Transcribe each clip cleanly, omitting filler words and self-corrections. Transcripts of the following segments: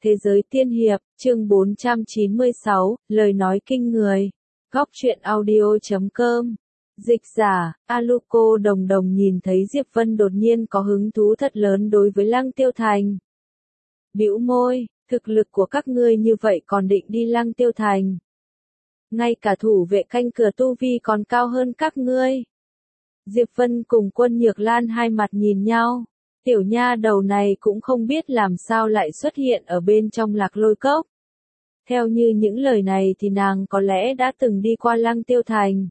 Thế giới tiên hiệp, chương 496, lời nói kinh người. Góc truyện audio.com. Dịch giả, Aluko Đồng Đồng nhìn thấy Diệp Vân đột nhiên có hứng thú thật lớn đối với Lăng Tiêu Thành. Bĩu môi, thực lực của các ngươi như vậy còn định đi Lăng Tiêu Thành. Ngay cả thủ vệ canh cửa tu vi còn cao hơn các ngươi. Diệp Vân cùng Quân Nhược Lan hai mặt nhìn nhau. Tiểu nha đầu này cũng không biết làm sao lại xuất hiện ở bên trong Lạc Lôi Cốc. Theo như những lời này thì nàng có lẽ đã từng đi qua Lăng Tiêu Thành.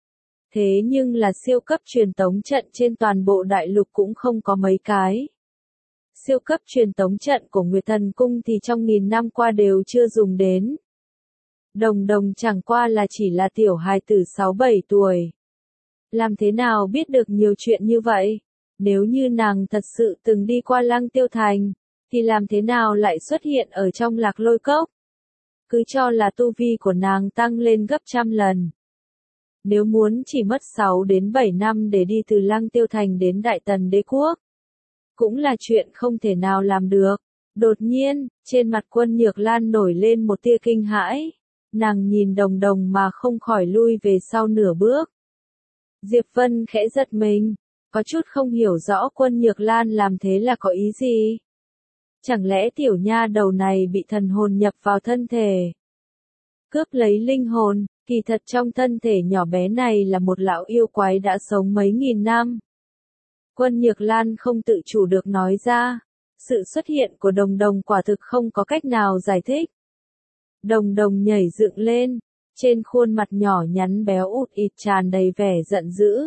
Thế nhưng là siêu cấp truyền tống trận trên toàn bộ đại lục cũng không có mấy cái. Siêu cấp truyền tống trận của Nguyệt Thần Cung thì trong nghìn năm qua đều chưa dùng đến. Đồng Đồng chẳng qua là chỉ là tiểu hài tử 6-7 tuổi. Làm thế nào biết được nhiều chuyện như vậy? Nếu như nàng thật sự từng đi qua Lăng Tiêu Thành, thì làm thế nào lại xuất hiện ở trong Lạc Lôi Cốc? Cứ cho là tu vi của nàng tăng lên gấp trăm lần. Nếu muốn chỉ mất 6 đến 7 năm để đi từ Lăng Tiêu Thành đến Đại Tần Đế Quốc, cũng là chuyện không thể nào làm được. Đột nhiên, trên mặt Quân Nhược Lan nổi lên một tia kinh hãi. Nàng nhìn Đồng Đồng mà không khỏi lui về sau nửa bước. Diệp Vân khẽ giật mình. Có chút không hiểu rõ Quân Nhược Lan làm thế là có ý gì? Chẳng lẽ tiểu nha đầu này bị thần hồn nhập vào thân thể? Cướp lấy linh hồn, kỳ thật trong thân thể nhỏ bé này là một lão yêu quái đã sống mấy nghìn năm. Quân Nhược Lan không tự chủ được nói ra. Sự xuất hiện của Đồng Đồng quả thực không có cách nào giải thích. Đồng Đồng nhảy dựng lên, trên khuôn mặt nhỏ nhắn béo út ịt tràn đầy vẻ giận dữ.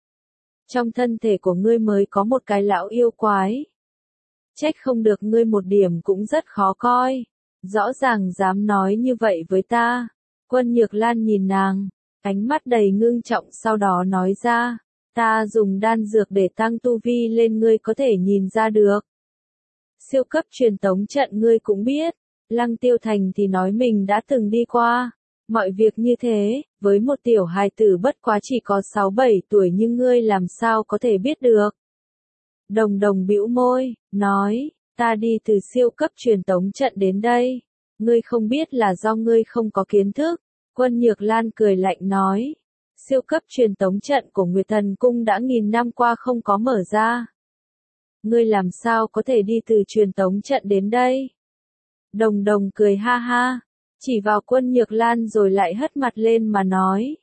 Trong thân thể của ngươi mới có một cái lão yêu quái. Trách không được ngươi một điểm cũng rất khó coi. Rõ ràng dám nói như vậy với ta. Quân Nhược Lan nhìn nàng, ánh mắt đầy ngưng trọng sau đó nói ra. Ta dùng đan dược để tăng tu vi lên ngươi có thể nhìn ra được. Siêu cấp truyền tống trận ngươi cũng biết. Lăng Tiêu Thành thì nói mình đã từng đi qua. Mọi việc như thế, với một tiểu hài tử bất quá chỉ có 6-7 tuổi nhưng ngươi làm sao có thể biết được. Đồng Đồng bĩu môi, nói, ta đi từ siêu cấp truyền tống trận đến đây. Ngươi không biết là do ngươi không có kiến thức. Quân Nhược Lan cười lạnh nói, siêu cấp truyền tống trận của Nguyệt Thần Cung đã nghìn năm qua không có mở ra. Ngươi làm sao có thể đi từ truyền tống trận đến đây? Đồng Đồng cười ha ha. Chỉ vào Quân Nhược Lan rồi lại hất mặt lên mà nói.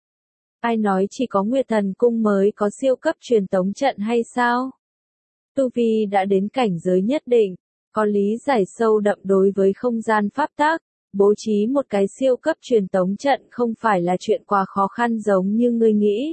Ai nói chỉ có Nguyệt Thần Cung mới có siêu cấp truyền tống trận hay sao? Tu vi đã đến cảnh giới nhất định, có lý giải sâu đậm đối với không gian pháp tắc, bố trí một cái siêu cấp truyền tống trận không phải là chuyện quá khó khăn giống như ngươi nghĩ.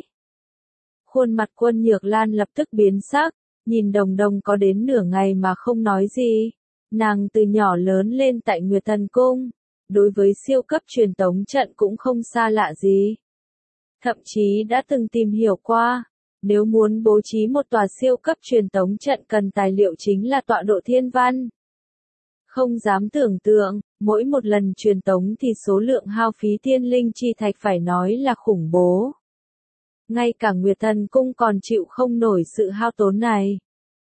Khuôn mặt Quân Nhược Lan lập tức biến sắc, nhìn Đồng Đồng có đến nửa ngày mà không nói gì. Nàng từ nhỏ lớn lên tại Nguyệt Thần Cung. Đối với siêu cấp truyền tống trận cũng không xa lạ gì. Thậm chí đã từng tìm hiểu qua, nếu muốn bố trí một tòa siêu cấp truyền tống trận cần tài liệu chính là tọa độ thiên văn. Không dám tưởng tượng, mỗi một lần truyền tống thì số lượng hao phí thiên linh chi thạch phải nói là khủng bố. Ngay cả Nguyệt Thần Cung còn chịu không nổi sự hao tốn này.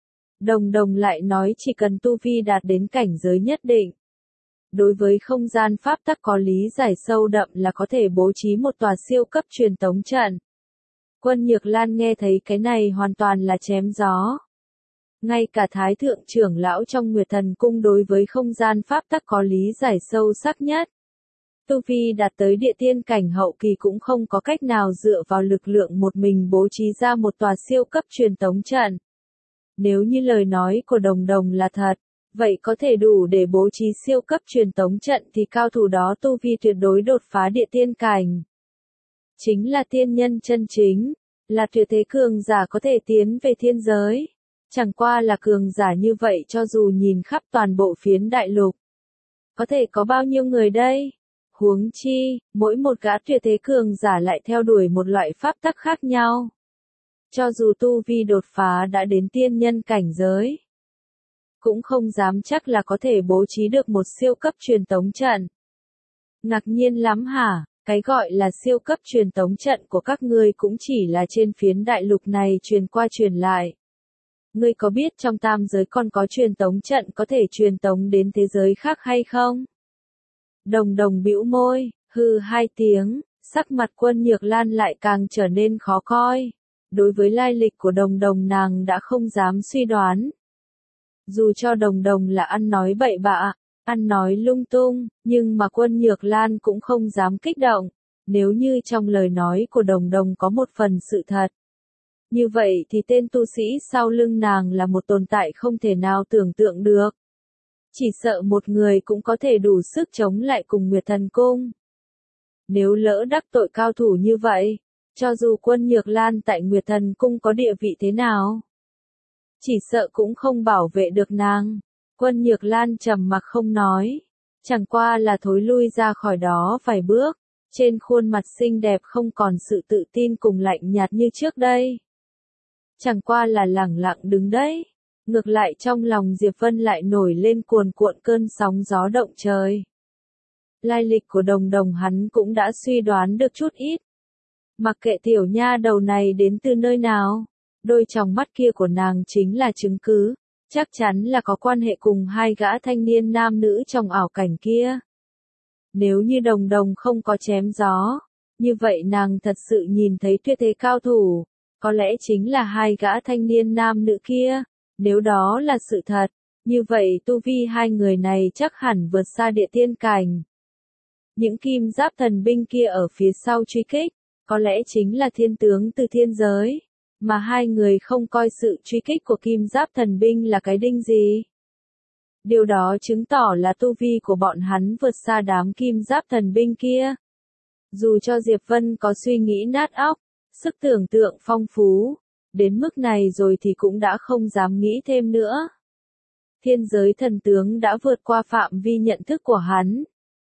Đồng Đồng lại nói chỉ cần tu vi đạt đến cảnh giới nhất định. Đối với không gian pháp tắc có lý giải sâu đậm là có thể bố trí một tòa siêu cấp truyền tống trận. Quân Nhược Lan nghe thấy cái này hoàn toàn là chém gió. Ngay cả Thái Thượng trưởng lão trong Nguyệt Thần Cung đối với không gian pháp tắc có lý giải sâu sắc nhất. Tu vi đạt tới địa tiên cảnh hậu kỳ cũng không có cách nào dựa vào lực lượng một mình bố trí ra một tòa siêu cấp truyền tống trận. Nếu như lời nói của Đồng Đồng là thật, vậy có thể đủ để bố trí siêu cấp truyền tống trận thì cao thủ đó tu vi tuyệt đối đột phá địa tiên cảnh. Chính là tiên nhân chân chính, là tuyệt thế cường giả có thể tiến về thiên giới. Chẳng qua là cường giả như vậy cho dù nhìn khắp toàn bộ phiến đại lục. Có thể có bao nhiêu người đây? Huống chi, mỗi một gã tuyệt thế cường giả lại theo đuổi một loại pháp tắc khác nhau. Cho dù tu vi đột phá đã đến tiên nhân cảnh giới. Cũng không dám chắc là có thể bố trí được một siêu cấp truyền tống trận. Ngạc nhiên lắm hả? Cái gọi là siêu cấp truyền tống trận của các ngươi cũng chỉ là trên phiến đại lục này truyền qua truyền lại. Ngươi có biết trong tam giới còn có truyền tống trận có thể truyền tống đến thế giới khác hay không? Đồng đồng bĩu môi, hừ hai tiếng, sắc mặt Quân Nhược Lan lại càng trở nên khó coi. Đối với lai lịch của đồng đồng nàng đã không dám suy đoán. Dù cho đồng đồng là ăn nói bậy bạ, ăn nói lung tung, nhưng mà Quân Nhược Lan cũng không dám kích động. Nếu như trong lời nói của đồng đồng có một phần sự thật. Như vậy thì tên tu sĩ sau lưng nàng là một tồn tại không thể nào tưởng tượng được. Chỉ sợ một người cũng có thể đủ sức chống lại cùng Nguyệt Thần Cung. Nếu lỡ đắc tội cao thủ như vậy, cho dù Quân Nhược Lan tại Nguyệt Thần Cung có địa vị thế nào, chỉ sợ cũng không bảo vệ được nàng. Quân Nhược Lan trầm mặc không nói, chẳng qua là thối lui ra khỏi đó vài bước, trên khuôn mặt xinh đẹp không còn sự tự tin cùng lạnh nhạt như trước đây. Chẳng qua là lẳng lặng đứng đấy, ngược lại trong lòng Diệp Vân lại nổi lên cuồn cuộn cơn sóng gió động trời. Lai lịch của đồng đồng hắn cũng đã suy đoán được chút ít. Mặc kệ tiểu nha đầu này đến từ nơi nào, đôi tròng mắt kia của nàng chính là chứng cứ, chắc chắn là có quan hệ cùng hai gã thanh niên nam nữ trong ảo cảnh kia. Nếu như đồng đồng không có chém gió, như vậy nàng thật sự nhìn thấy tuyệt thế cao thủ, có lẽ chính là hai gã thanh niên nam nữ kia. Nếu đó là sự thật, như vậy tu vi hai người này chắc hẳn vượt xa địa tiên cảnh. Những kim giáp thần binh kia ở phía sau truy kích, có lẽ chính là thiên tướng từ thiên giới, mà hai người không coi sự truy kích của kim giáp thần binh là cái đinh gì. Điều đó chứng tỏ là tu vi của bọn hắn vượt xa đám kim giáp thần binh kia. Dù cho Diệp Vân có suy nghĩ nát óc, sức tưởng tượng phong phú, đến mức này rồi thì cũng đã không dám nghĩ thêm nữa. Thiên giới thần tướng đã vượt qua phạm vi nhận thức của hắn.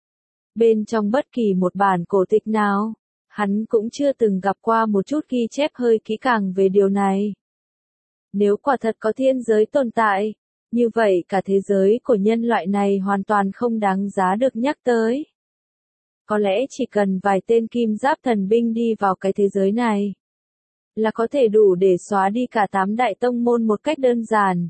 Bên trong bất kỳ một bản cổ tịch nào, hắn cũng chưa từng gặp qua một chút ghi chép hơi kỹ càng về điều này. Nếu quả thật có thiên giới tồn tại, như vậy cả thế giới của nhân loại này hoàn toàn không đáng giá được nhắc tới. Có lẽ chỉ cần vài tên kim giáp thần binh đi vào cái thế giới này, là có thể đủ để xóa đi cả 8 đại tông môn một cách đơn giản.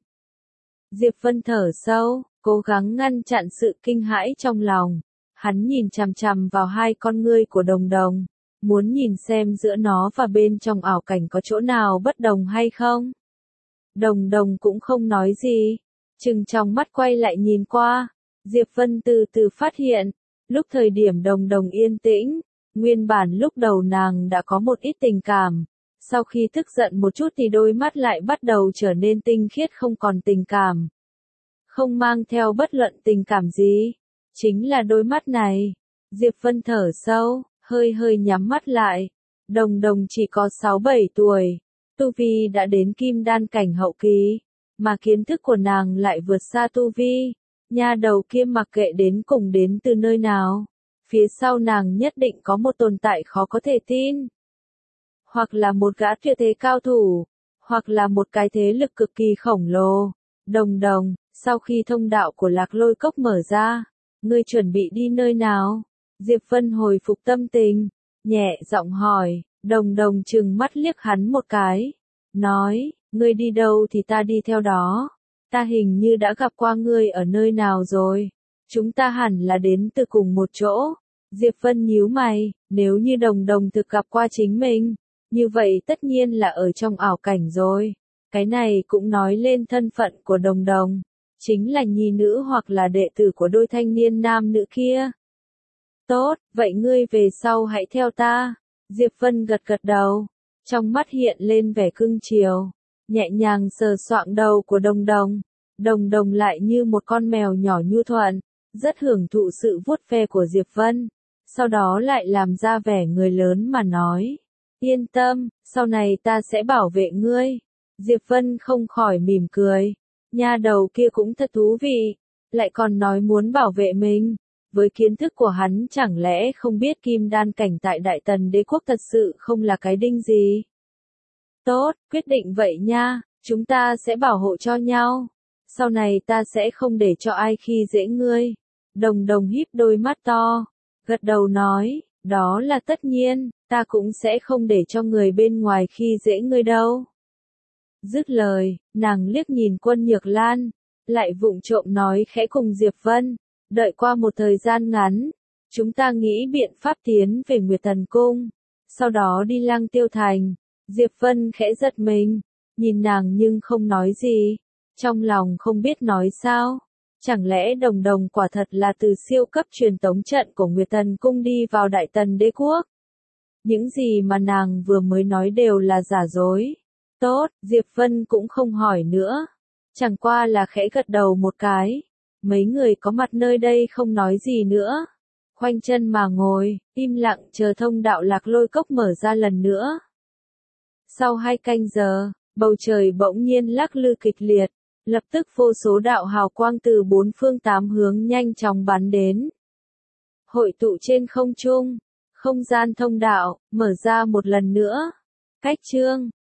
Diệp Vân thở sâu, cố gắng ngăn chặn sự kinh hãi trong lòng. Hắn nhìn chằm chằm vào hai con ngươi của đồng đồng, muốn nhìn xem giữa nó và bên trong ảo cảnh có chỗ nào bất đồng hay không. Đồng đồng cũng không nói gì, chừng trong mắt quay lại nhìn qua. Diệp Vân từ từ phát hiện, lúc thời điểm đồng đồng yên tĩnh, nguyên bản lúc đầu nàng đã có một ít tình cảm. Sau khi tức giận một chút thì đôi mắt lại bắt đầu trở nên tinh khiết không còn tình cảm. Không mang theo bất luận tình cảm gì. Chính là đôi mắt này. Diệp Vân thở sâu, hơi nhắm mắt lại. Đồng đồng chỉ có 6-7 tuổi. Tu vi đã đến kim đan cảnh hậu kỳ. Mà kiến thức của nàng lại vượt xa tu vi. Nha đầu kia mặc kệ đến cùng đến từ nơi nào. Phía sau nàng nhất định có một tồn tại khó có thể tin. Hoặc là một gã tuyệt thế cao thủ, hoặc là một cái thế lực cực kỳ khổng lồ. Đồng đồng, sau khi thông đạo của Lạc Lôi Cốc mở ra, ngươi chuẩn bị đi nơi nào? Diệp Vân hồi phục tâm tình, nhẹ giọng hỏi. Đồng đồng trừng mắt liếc hắn một cái, nói, ngươi đi đâu thì ta đi theo đó. Ta hình như đã gặp qua ngươi ở nơi nào rồi. Chúng ta hẳn là đến từ cùng một chỗ. Diệp Vân nhíu mày, nếu như đồng đồng thực gặp qua chính mình, như vậy tất nhiên là ở trong ảo cảnh rồi. Cái này cũng nói lên thân phận của đồng đồng, chính là nhi nữ hoặc là đệ tử của đôi thanh niên nam nữ kia. Tốt, vậy ngươi về sau hãy theo ta. Diệp Vân gật gật đầu, trong mắt hiện lên vẻ cưng chiều, nhẹ nhàng sờ soạng đầu của đồng đồng. Đồng đồng lại như một con mèo nhỏ nhu thuận, rất hưởng thụ sự vuốt ve của Diệp Vân. Sau đó lại làm ra vẻ người lớn mà nói. Yên tâm, sau này ta sẽ bảo vệ ngươi. Diệp Vân không khỏi mỉm cười. Nha đầu kia cũng thật thú vị, lại còn nói muốn bảo vệ mình. Với kiến thức của hắn chẳng lẽ không biết kim đan cảnh tại Đại Tần Đế Quốc thật sự không là cái đinh gì. Tốt, quyết định vậy nha, chúng ta sẽ bảo hộ cho nhau. Sau này ta sẽ không để cho ai khi dễ ngươi. Đồng đồng híp đôi mắt to, gật đầu nói, đó là tất nhiên, ta cũng sẽ không để cho người bên ngoài khi dễ ngươi đâu. Dứt lời, nàng liếc nhìn Quân Nhược Lan, lại vụng trộm nói khẽ cùng Diệp Vân, đợi qua một thời gian ngắn, chúng ta nghĩ biện pháp tiến về Nguyệt Thần Cung, sau đó đi Lăng Tiêu Thành. Diệp Vân khẽ giật mình, nhìn nàng nhưng không nói gì, trong lòng không biết nói sao. Chẳng lẽ Đồng Đồng quả thật là từ siêu cấp truyền tống trận của Nguyệt Thần Cung đi vào Đại Tần Đế Quốc? Những gì mà nàng vừa mới nói đều là giả dối. Tốt, Diệp Vân cũng không hỏi nữa. Chẳng qua là khẽ gật đầu một cái. Mấy người có mặt nơi đây không nói gì nữa. Khoanh chân mà ngồi, im lặng chờ thông đạo Lạc Lôi Cốc mở ra lần nữa. Sau 2 canh giờ, bầu trời bỗng nhiên lắc lư kịch liệt. Lập tức vô số đạo hào quang từ 4 phương 8 hướng nhanh chóng bắn đến. Hội tụ trên không trung, không gian thông đạo, mở ra một lần nữa. Cách chương